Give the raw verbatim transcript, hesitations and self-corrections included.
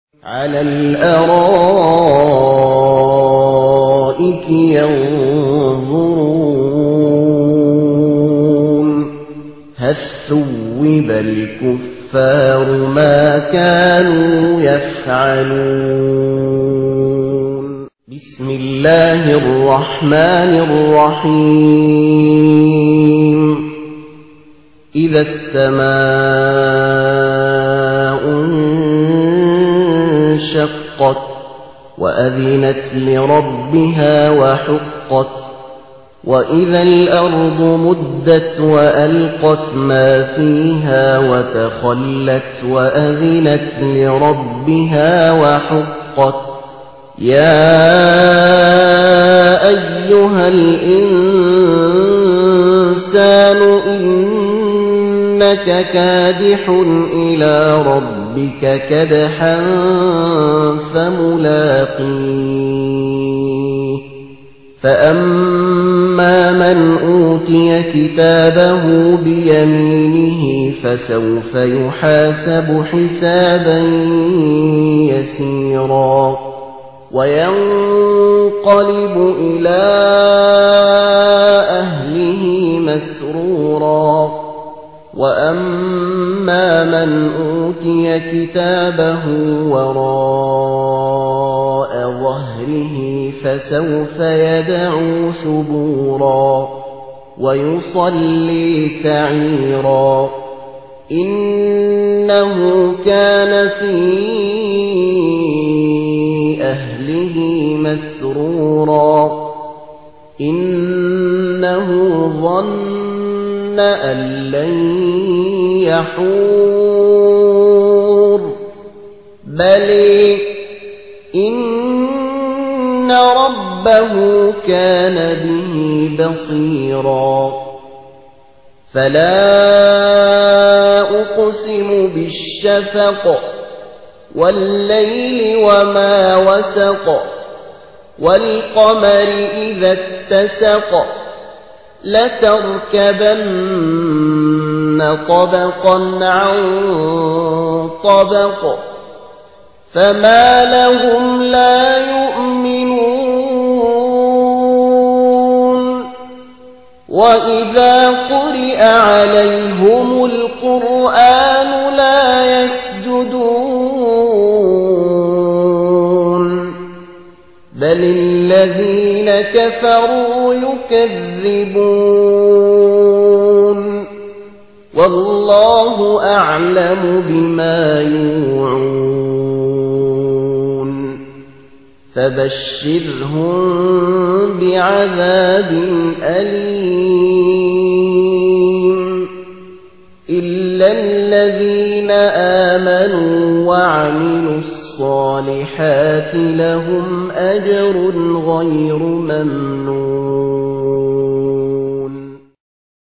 على الأرائك ينظرون هل ثوب الكفار ما كانوا يفعلون بسم الله الرحمن الرحيم إذا السماء انشقت وأذنت لربها وحقت وإذا الأرض مدت وألقت ما فيها وتخلت وأذنت لربها وحقت يا أيها الإنسان إنك كادح إلى ربك كدحا فملاقيه فأما من أوتي كتابه بيمينه فسوف يحاسب حسابا يسيرا وينقلب إلى أهله مسرورا وأما من أوتي كتابه وراء ظهره فسوف يدعو ثبورا ويصلي سعيرا إنه كان في أهله مسرورا إنه ظن أن لن يحور بل إن ربه كان به بصيرا فلا أقسم بالشفق والليل وما وسق والقمر إذا اتسق لتركبن طبقا عن طبق فما لهم لا يؤمنون وإذا قرئ عليهم القرآن لا يسجدون بل الذين كفروا يكذبون والله أعلم بما يوعون فبشرهم بعذاب أليم إلا الذين آمنوا وعملوا الصالحات لهم أجر غير ممنون